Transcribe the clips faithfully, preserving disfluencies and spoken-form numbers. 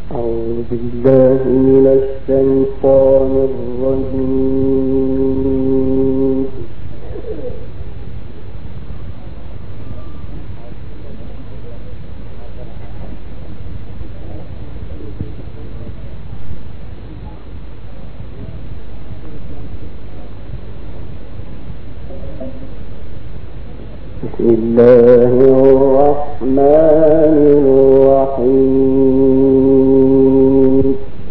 أعوذ بالله من الشيطان الرجيم. بسم الله الرحمن الرحيم.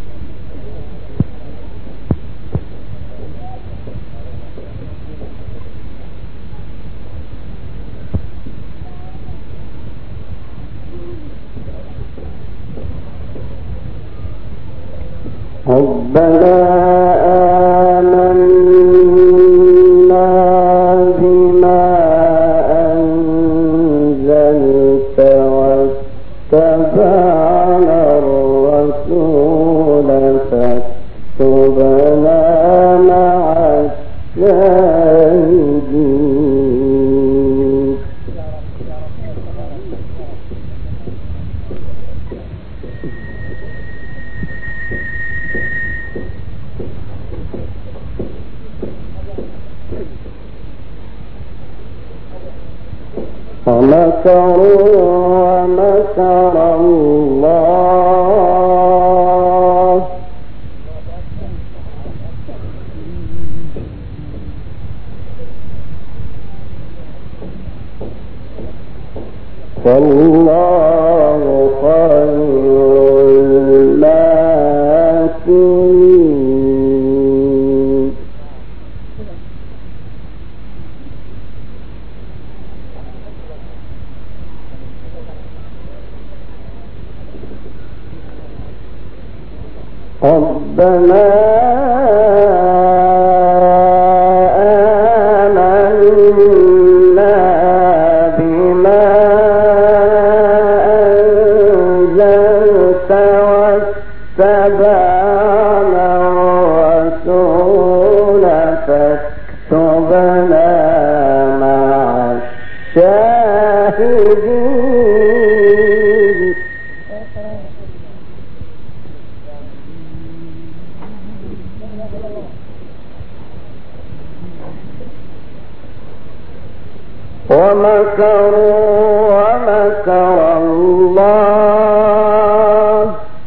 ربنا آمنا بما أنزلت واتبعنا الرسول فاكتبنا مع الشاهدين. ومكروا ومكر الله والله خير الماكرين. ربنا آمنا بما أنزلت واتبعنا الرسول فاكتبنا مع الشاهدين. ومكروا ومكر الله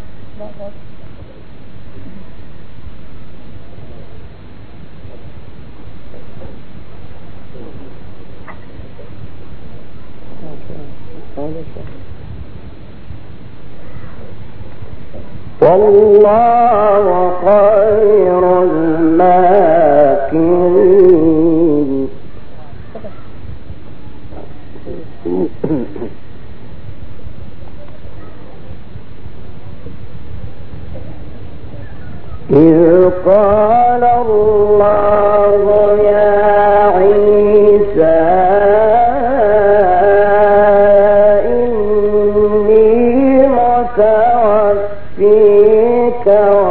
والله خير الماكرين. إذ قال الله يا عيسى إني متوفيك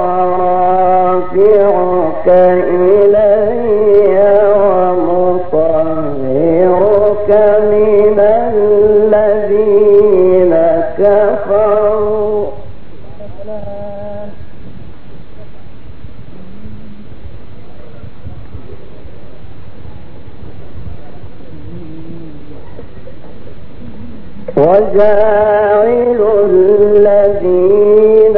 ورافعك إلي ومطهرك من الذين كفروا وجاعل الذين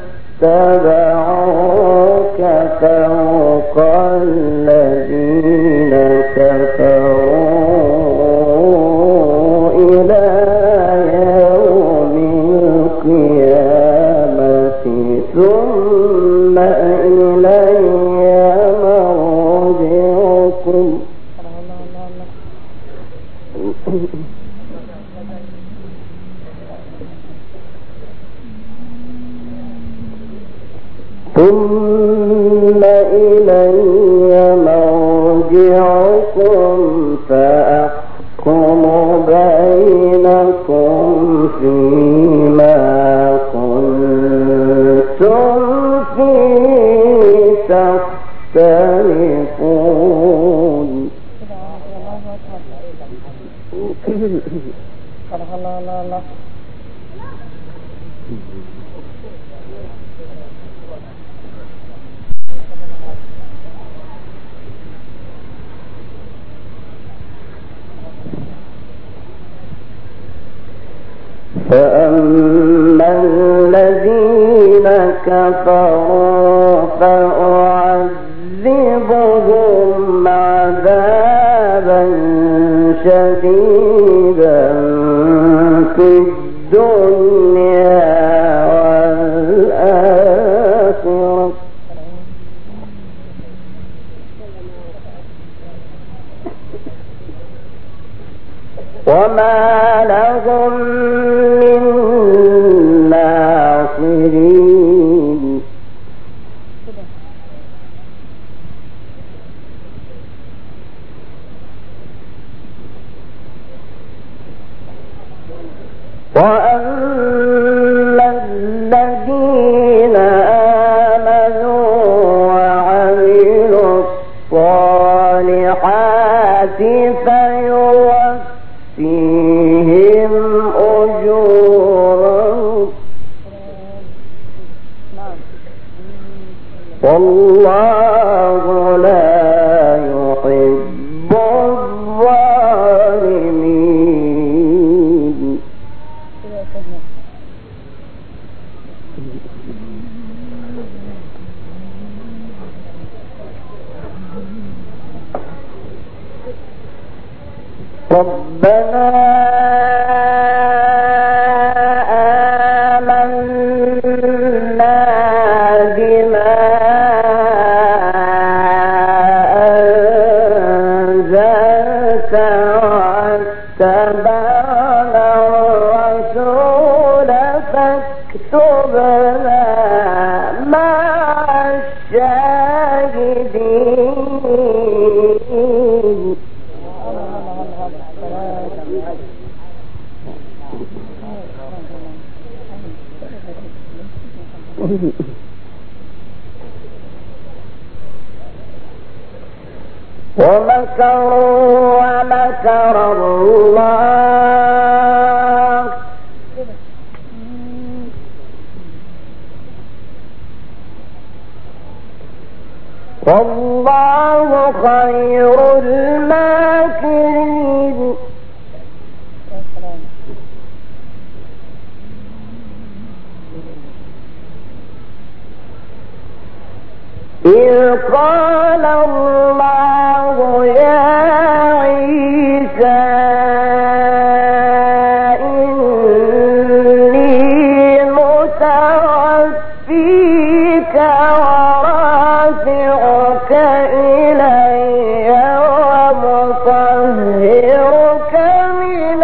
اتبعوك فوق الذين كفروا إلى يوم القيامة ثم إلي مرجعكم ثم إلي مرجعكم فأحكم بينكم فيما كنتم فيه تختلفون. وأما الذين كفروا فأعذبهم عذابا شديدا في الدنيا والآخرة وما لهم من ناصرين وأما الذين آمنوا وعملوا الصالحات فيوفيهم أجورهم والله لا يحب الظالمين. ربنا آمنا بما أنزلت واتبعنا الرسول فاكتبنا مع الشاهدين. ومكروا ومكر الله والله خير الماكرين. إذ قال الله يا عيسى إني متوفيك ورافعك إلي ومطهرك من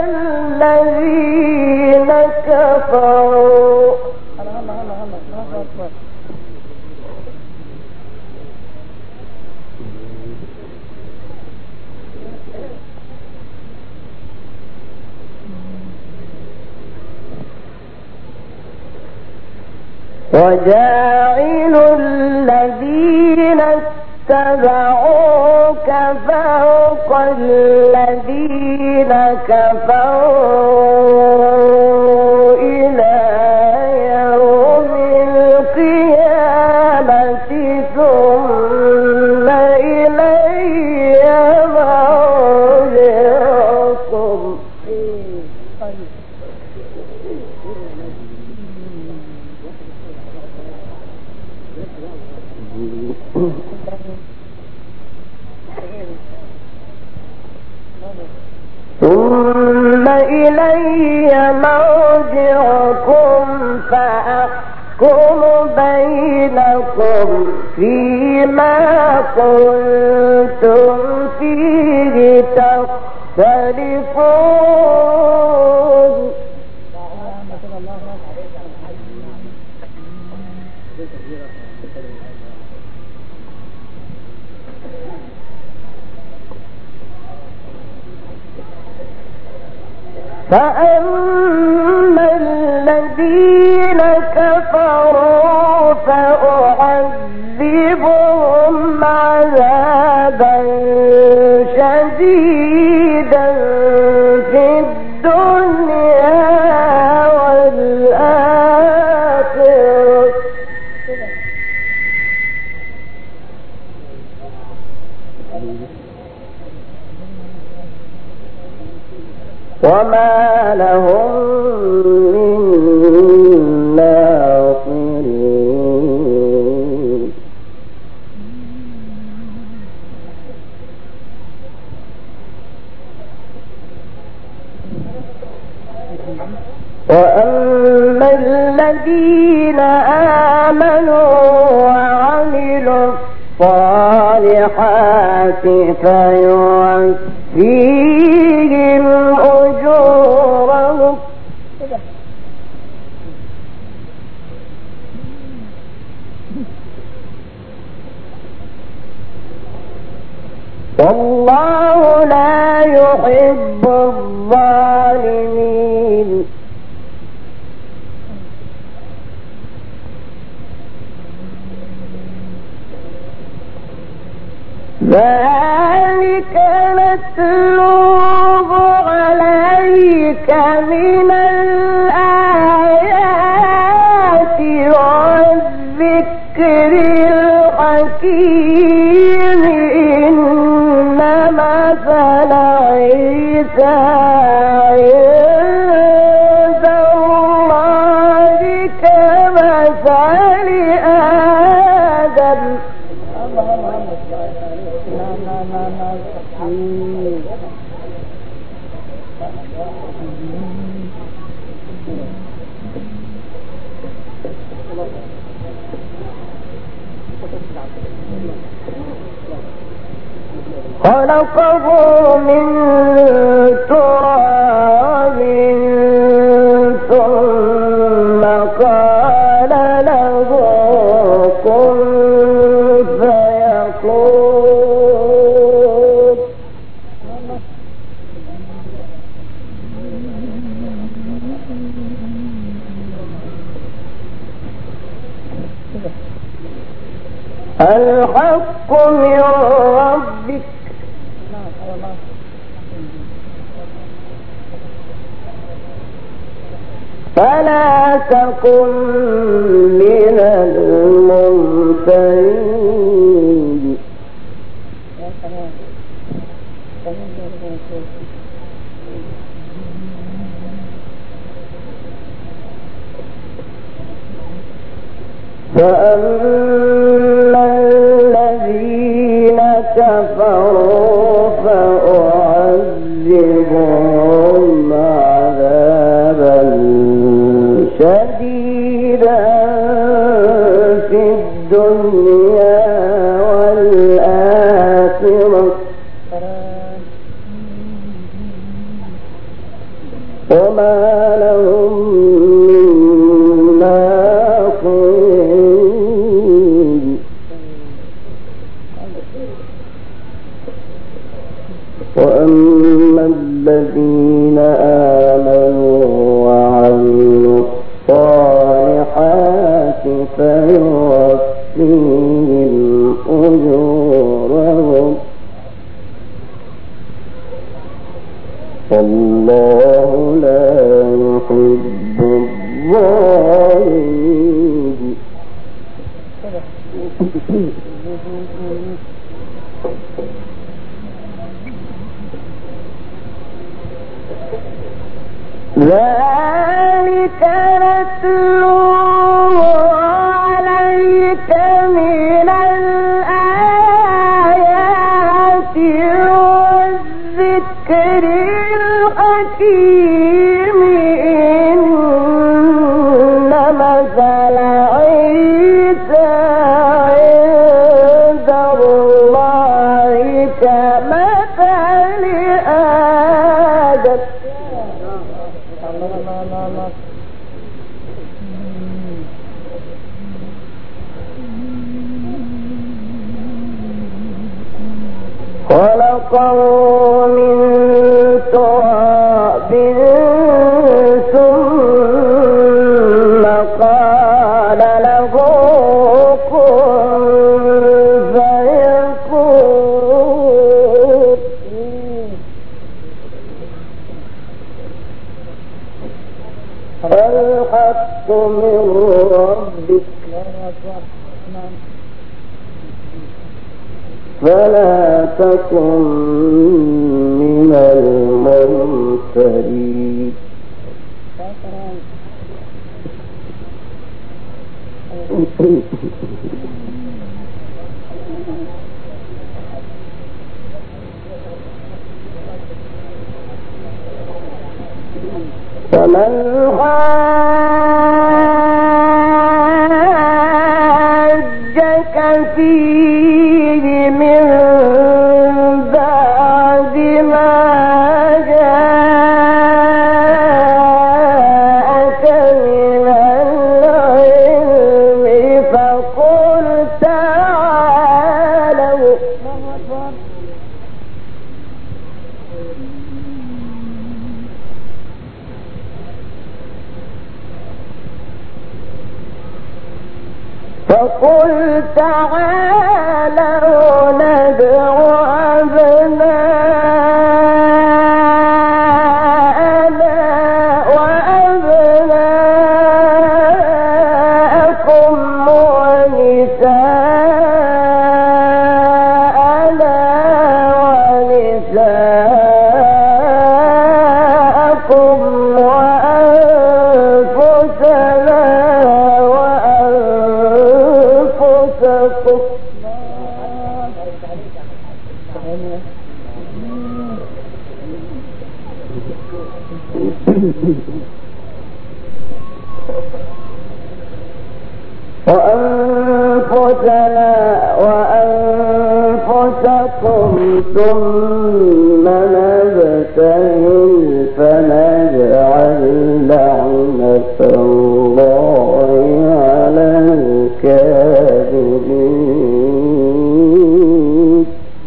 الذين كفروا وجاعل الذين اتبعوك فوق الذين كفروا إلى يوم القيامة ثم إلي مرجعكم ثم إلي مرجعكم فأحكم بينكم فيما كنتم فيه تختلفون. فأما الذين كفروا فأعذبهم عذابا شديدا في الدنيا والآخرة وما لهم من الذين آمنوا وعملوا الصالحات فيوفيهم أجورهم والله لا يحب الظالمين. ذلك نتلوه عليك من الآيات والذكر الحكيم. إن مثل عيسى عند الله كمثل آدم خلقه من تراب ثم قال له كن فيكون. الحق من ربك فلا تكن من الممترين. فأما الذين كفروا فأعذبهم عذابا شديدا في الدنيا والآخرة وما لهم من ناصرين. وأما الذين آمنوا وعملوا الصالحات فيوفيهم أجورهم والله لا يحب الظالمين. ذلك نتلوه عليك من الآيات والذكر الحكيم. إن مثل عيسى عند الله كمثل آدم خلقه من تراب ثم قال له كن فيكون. الحق من ربك فلا تكن من الممترين. فمن فيه من بعد ما جاءك من العلم فقل تعالوا فقل تعالوا ندع أبناءنا وأبناءكم ونساءنا ونساءكم وأنفسنا وأنفسكم وأنفسنا وأنفسكم ثم نبتهل فنجعل لعنة الله على الكاذبين.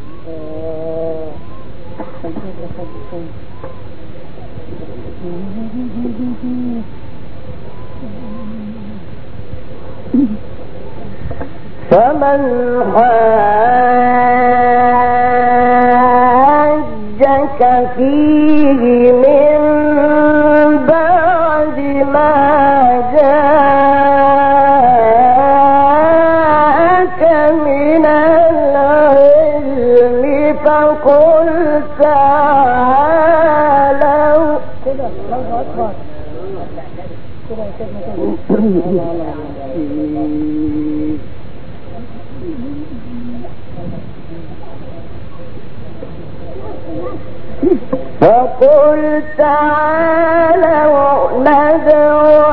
فمن حاجك فيه من بعد ما جاءك من العلم فقل تعالوا فقل تعالوا ندع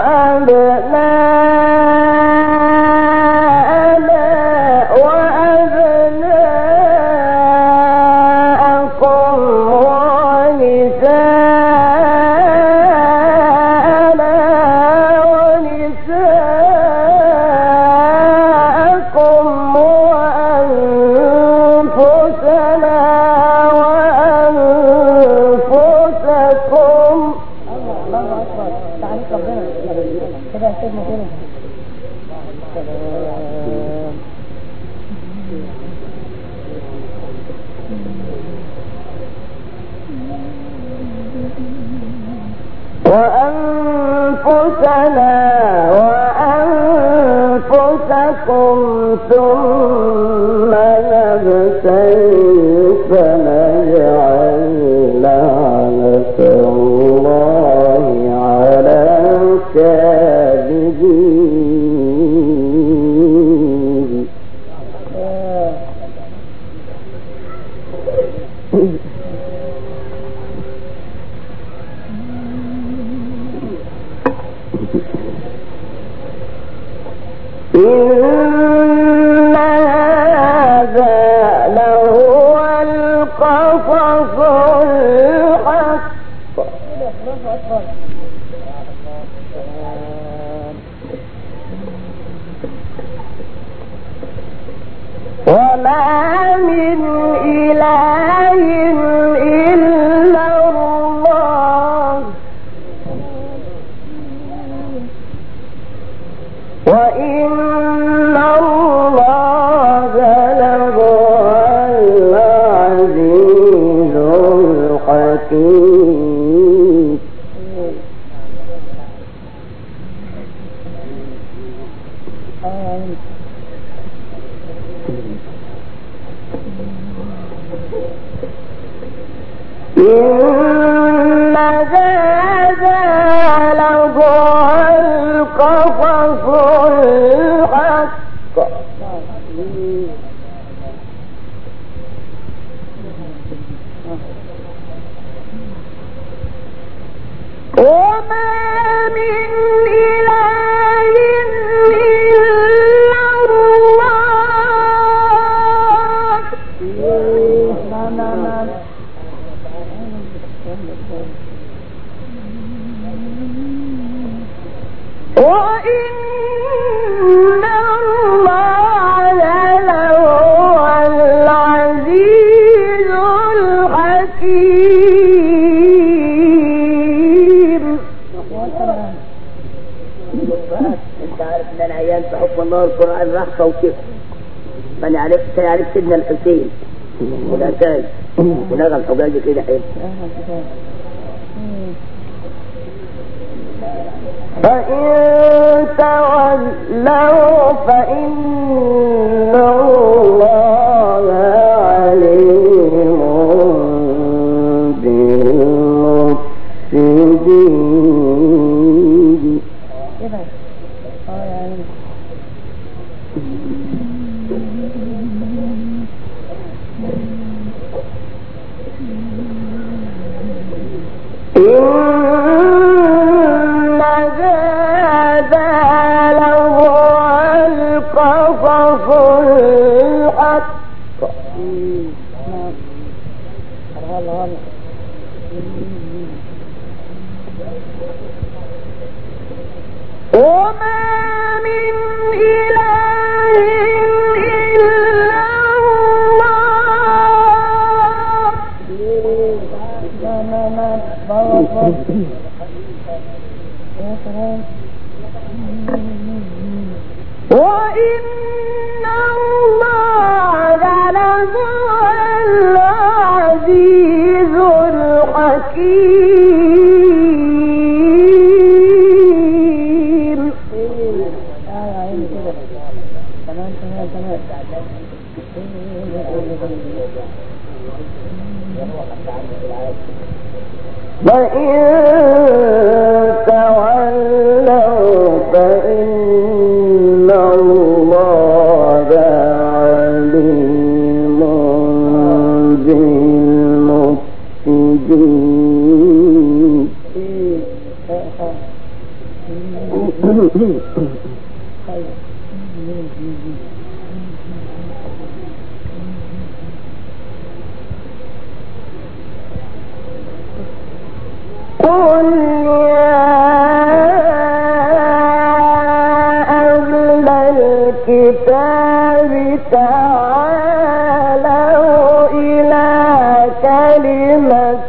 أبناءنا وأبناءكم ونساءنا ونساءكم وأنفسنا وأنفسكم. الله أكبر. تعالى ربنا كده سيدنا كده. وأنفسنا وأنفسكم ثم نبتهل فنجعل لعنة الله على الكاذبين. إن هذا لهو القصص الحق وما من إله إلا الله وإن الله لهو العزيز الحكيم. إن هذا لهو القصص الحق وما من إله إلا الله وإن الله لهو العزيز الحكيم. انت عارف ان انا ايام في حكم الله القرآن رحمة وكفر، فانا عرفت عرفت سيدنا الحسين والعساي ونغم حجاجي كده حلو. فإن تولوا فإن الله عليم بالمفسدين. إن هذا لهو القصص الحق. وما من إله إلا الله. وإن الله لهو العزيز الحكيم. وإن تولوا فإن الله عليم بالمفسدين. قل يا أهل الكتاب تعالوا إلى كلمة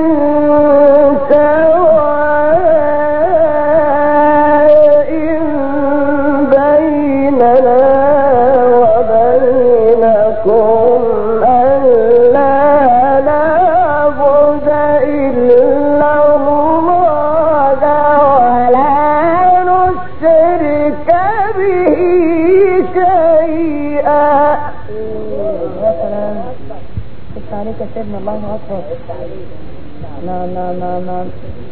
سواء بيننا وبينكم ألا نعبد إلا الله ولا نشرك به شيئا. عليك سيدنا الله أكبر. نعم نعم نعم نعم.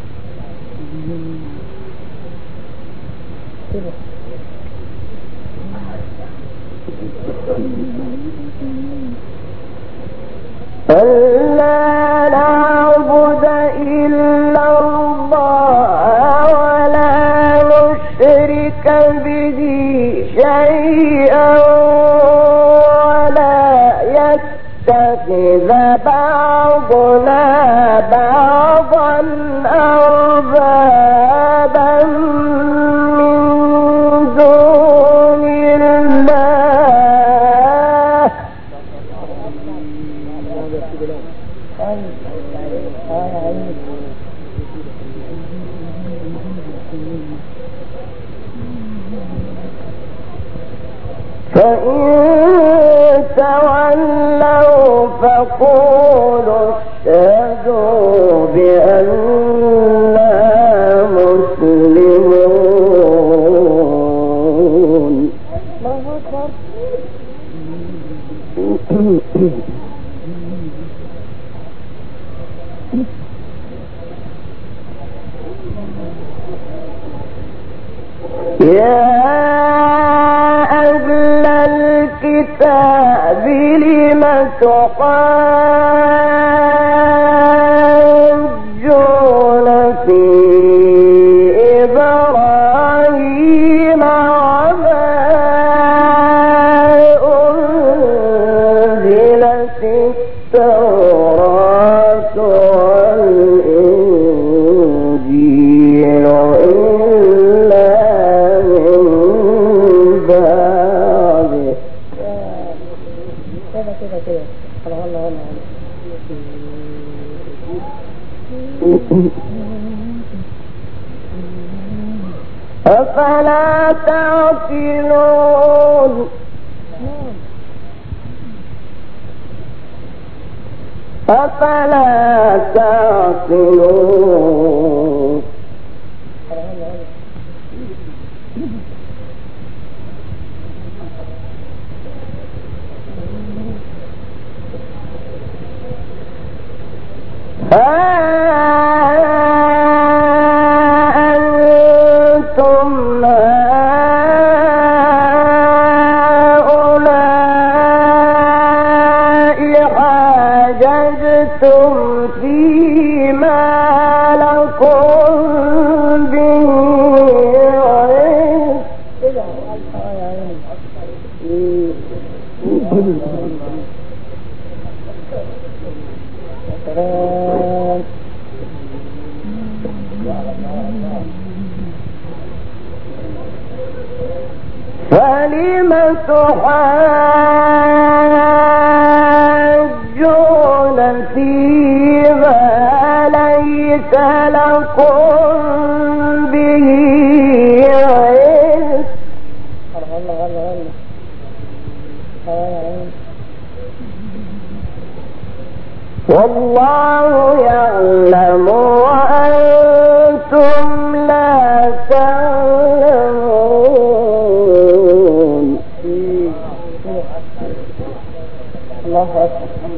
ألا نعبد إلا الله ولا نشرك به شيئا ولا يتخذ بعضنا بعضا أربابا من دون الله. فإن تولوا فقولوا اشهدوا بأننا مسلمون. يا أهل الكتاب لم تحاجون في إبراهيم وما أنزلت التوراة والإنجيل إلا تعقلون أفلا تعقلون أأنتم هؤلاء حاججتم فيما لكم به علم فلم تحاجون فيما ليس لكم به علم والله يعلم وأنتم لا تعلمون الله أكبر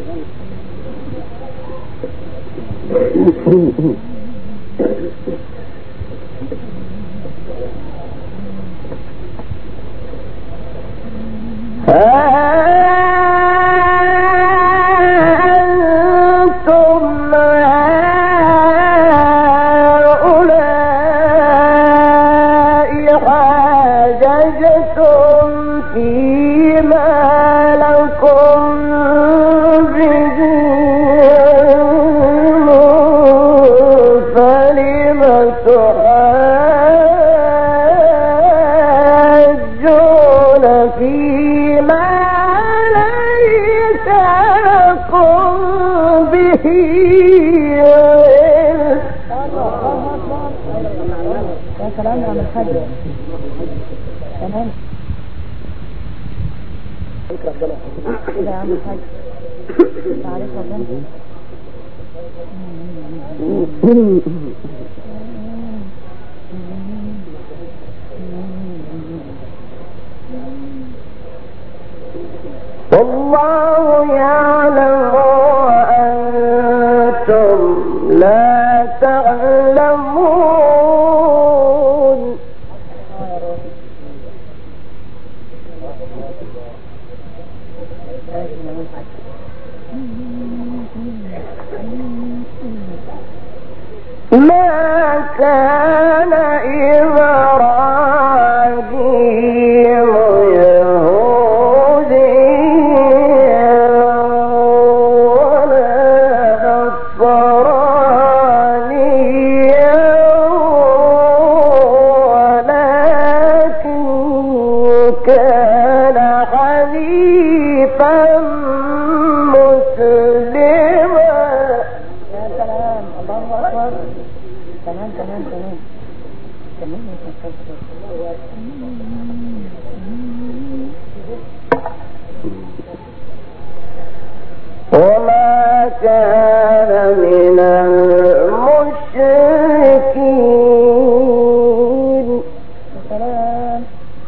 أأنتم هؤلاء حاججتم فيما لكم به فلم تحاجون فيما ليس لكم به يا سلام يا عم الحاج تمام كده يا عم الحاج تعرف ربنا والله يعلم وأنتم لا تعلمون ما كان إبراهيم يهوديا ولا نصرانيا ولكن كان حنيفا مسلما. يا سلام الله أكبر تمام تمام تمام تمام وما كان من المشركين. يا سلام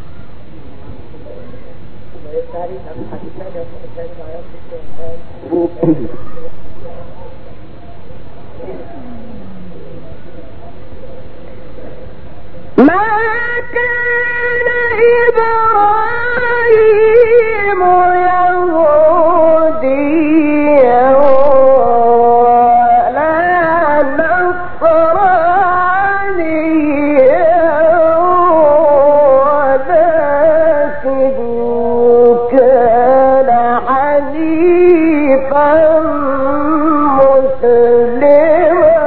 ما كان إبراهيم يهوديا ولا نصرانيا ولكن كان حنيفا مسلما.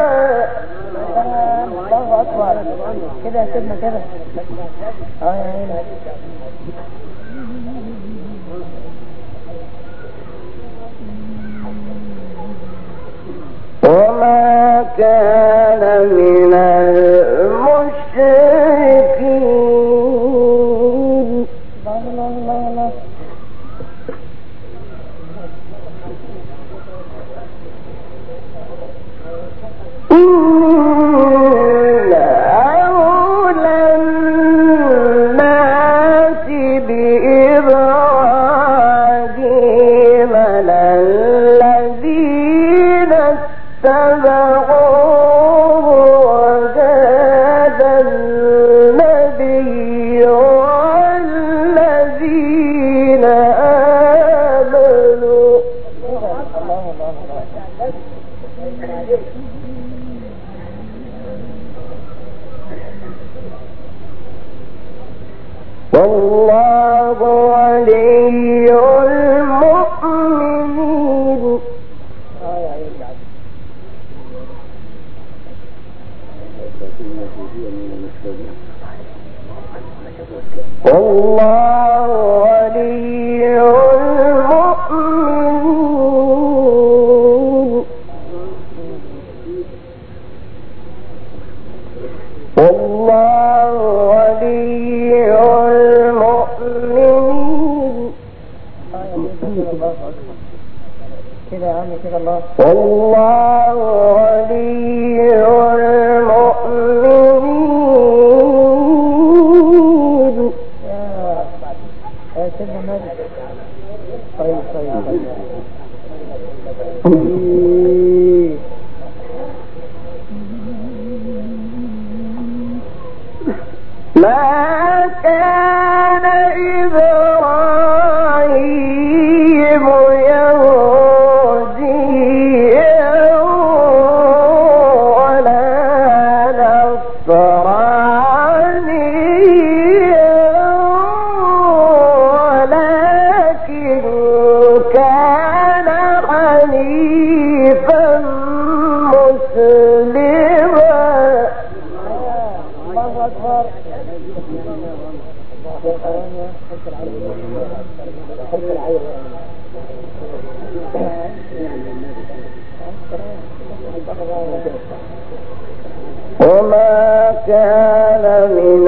الله أكبر كده يا سيدنا كده اه يا عيني وما كان من المشركين. والله ولي المؤمنين والله ولي المؤمنين والله ولي المؤمنين كده يا عمي كده الله والله ولي المؤمنين يا يا سيدنا النبي طيب طيب طيب ما كان إبراهيم يهوديا ولا نصرانيا ولكن كان حنيفا مسلما. الله أكبر وما كان من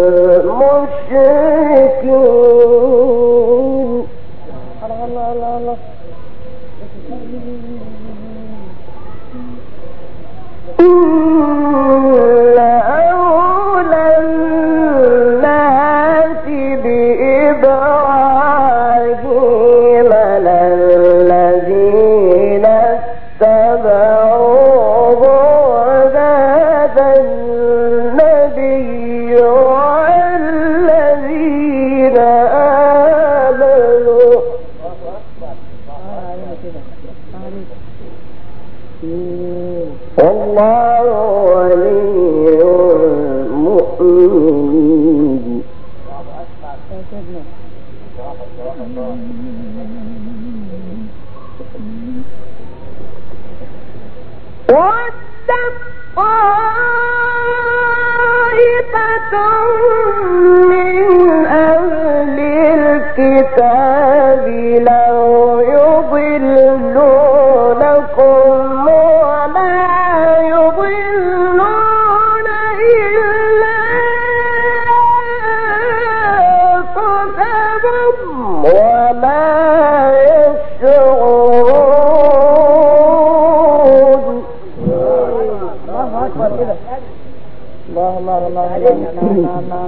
المشركين. الله الله الله إن أولى الناس بإبراهيم للذين اتبعوه وهذا النبي والذين آمنوا. والله ولي المؤمنين. وَدَّتْ طَائِفَةٌ مِّنْ أَهْلِ الْكِتَابِ لَوْ يُضِلُّونَكُمْ وَمَا يُضِلُّونَ إِلَّا أَنفُسَهُمْ وَمَا يشعرون. الله أكبر كده الله الله الله الله الله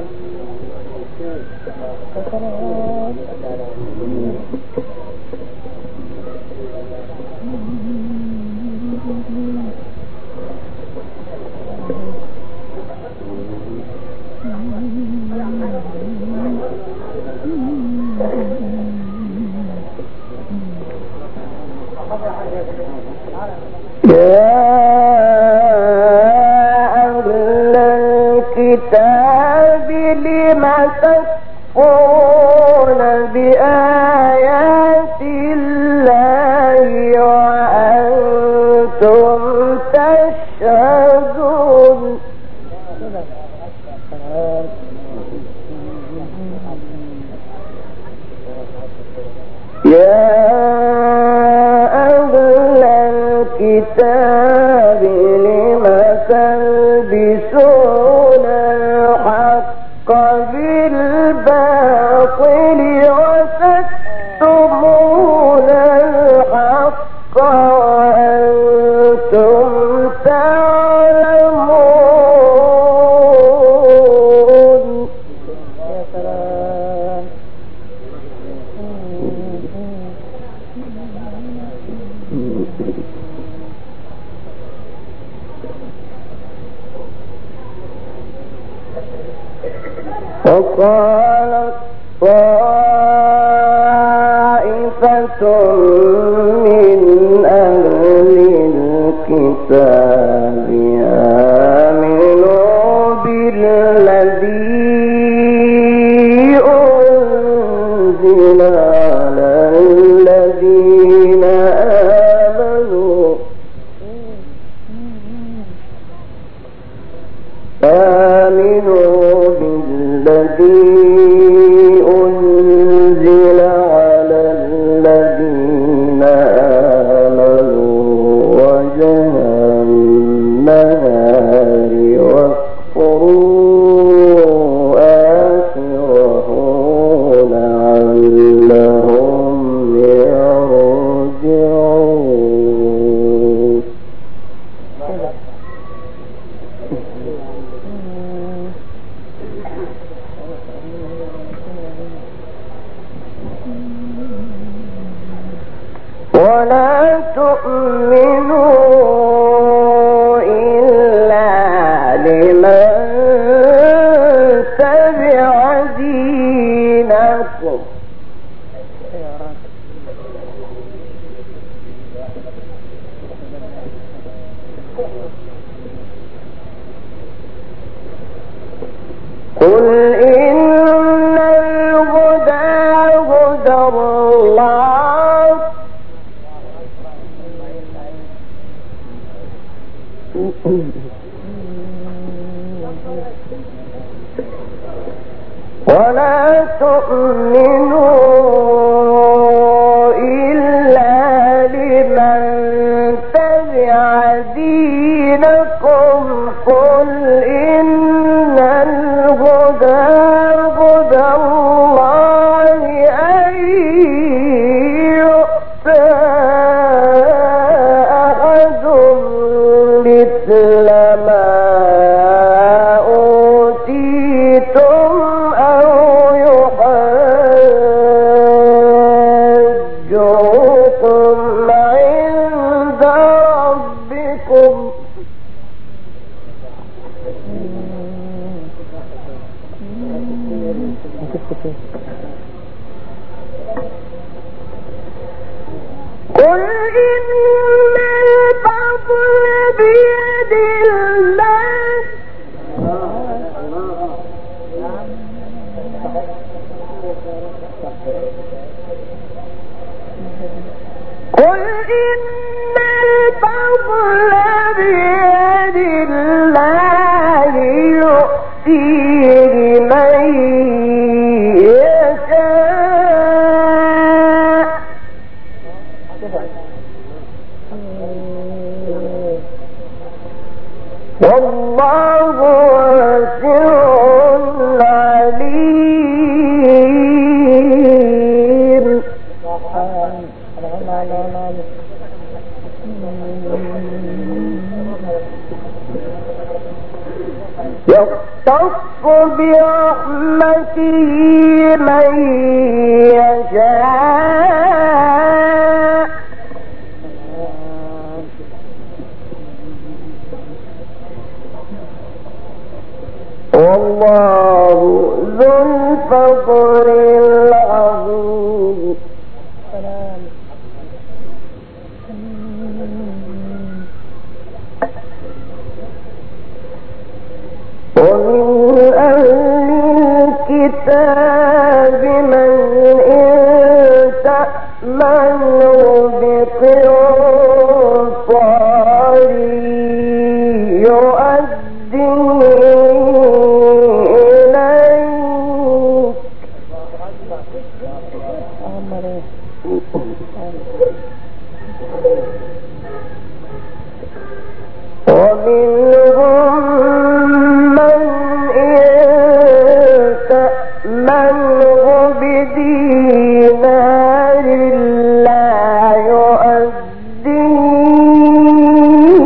يا أهل الكتاب لم تكفرون بآيات الله وأنتم تشهدون. يا أهل الكتاب لم تلبسون الحق بالباطل وتكتمون الحق وأنتم تعلمون. يا سلام وقالت طائفة من أهل الكتاب آمنوا بالذي ولا تؤمنوا إلا لمن تبع دينكم قل إن الهدى هدى الله ولا تؤمنوا إلا لمن تبع دينكم قل إن الهدى هدى الله أن يؤتى أحد مثل ما أوتيتم أو يحاجوكم عند ربكم قل إن الفضل بيد الله قل إن الفضل بيد الله يؤتيه من يشاء والله واسع عليم يختص برحمته من يشاء والله ذو الفضل العظيم ومن أهل الكتاب من إن تأمنه بقنطار يؤديه إليك ومنهم من إن تأمنه بدينار لا يؤديه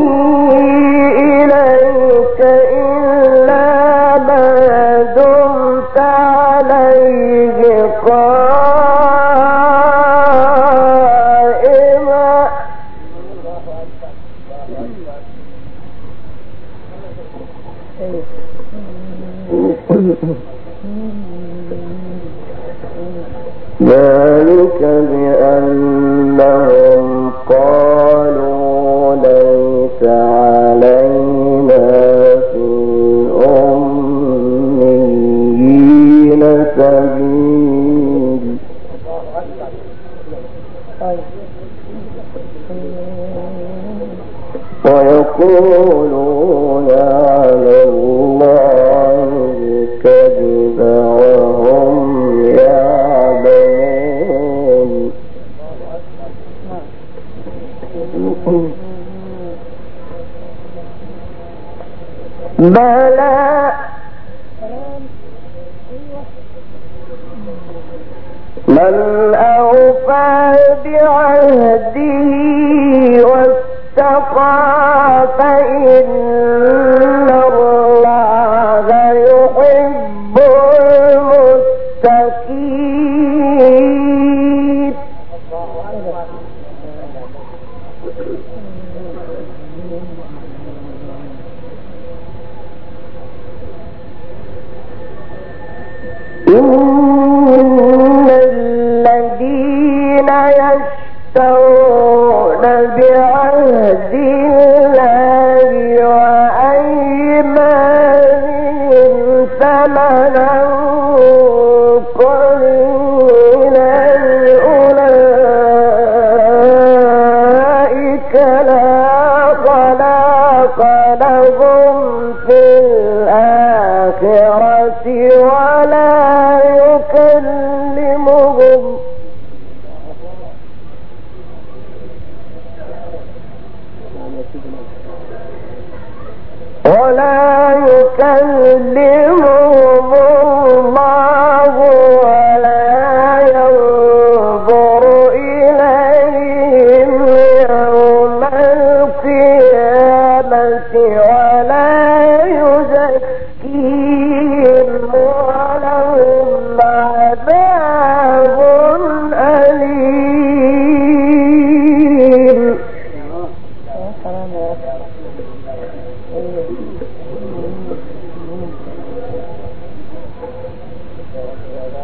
إليك إلا ما دمت عليه قائما ذلك بأنهم قالوا ليس علينا في الأميين سبيل ويقولون على الله الكذب وهم يعلمون بلى من أوفى بعهده واتقى فإن الله يحب المتقين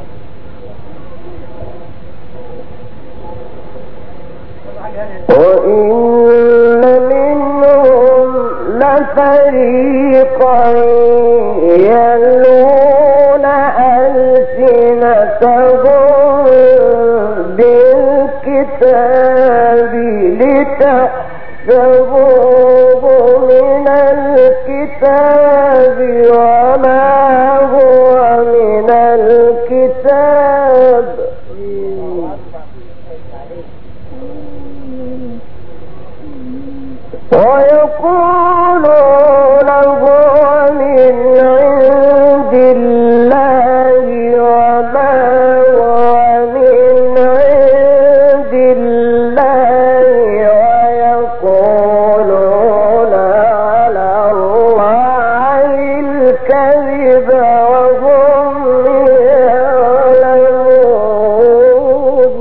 وإن منهم لفريقا يلون ألسنتهم بالكتاب لتحسبوه من الكتاب وما هو من الكتاب ويقولون هو من عند الله وما هو من عند الله ويقولون على الله الكذب وهم يعلمون.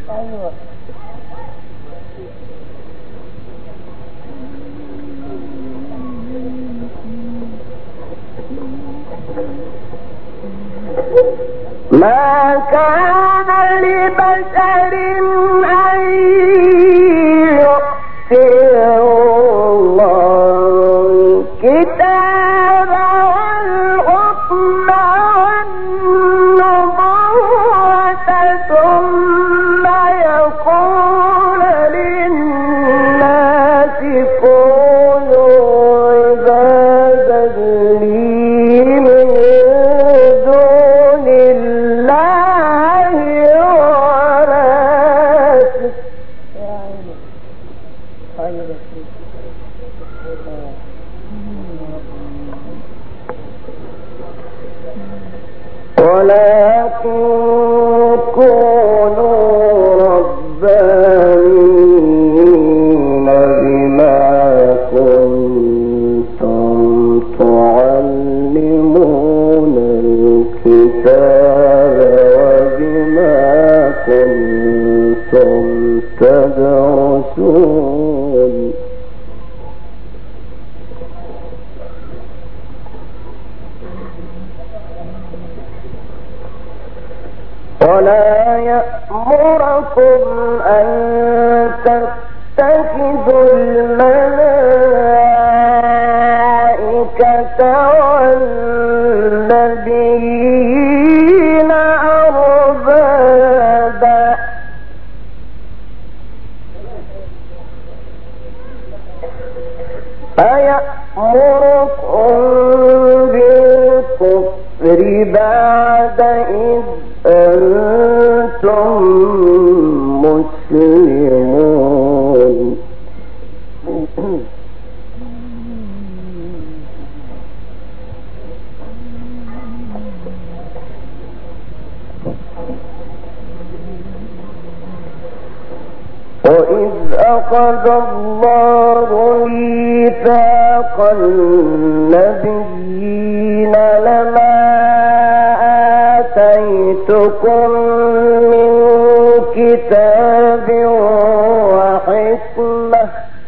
ما كان لبشر أن يؤتيه الله الكتاب والحكم والنبوة ثم يقول للناس كونوا عبادا لي من دون الله ورسله. ولكن كونوا ربانيين بما كنتم تعلمون الكتاب وبما كنتم تدرسون. ولا يأمركم أن تتخذوا الملائكة والنبيين أربابا أيأمركم بالكفر بعد إذ أنتم مسلمون. وإذ أخذ الله ميثاق النبيين لما آتيتكم من كتاب وحكمة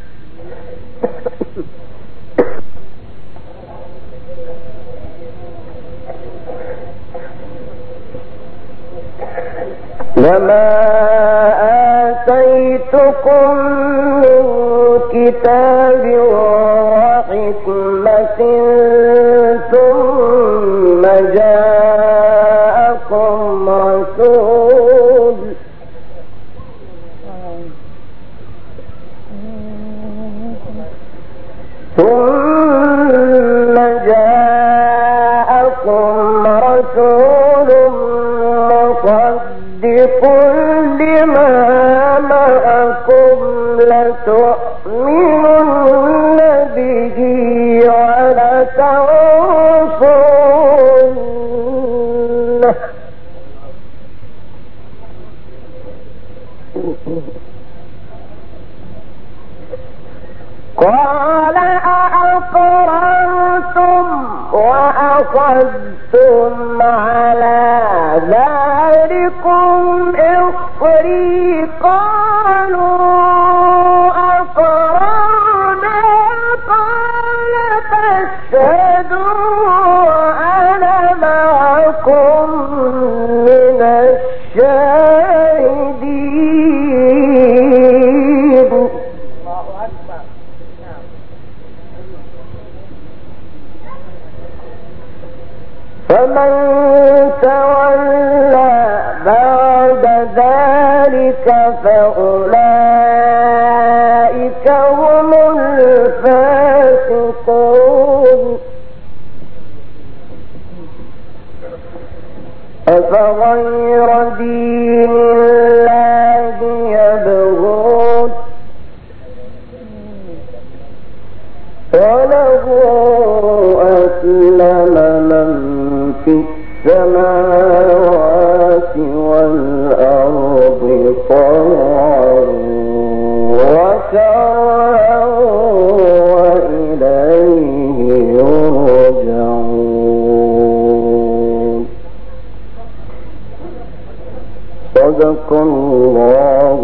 لما آتيتكم من كتاب وحكمة ثم جاءكم رسول ثم جاءكم رسول مصدق لما معكم لتؤمنن به ولتنصرنه قال أأقررتم وأخذتم على ذلكم إصري قالوا أقررنا قال فاشهدوا وأنا معكم من فأولئك هم الفاسقون. أفغير دين الله يبغون وله أسلم من في السماوات والأرض طوعا وكرها وإليه يرجعون. صدق الله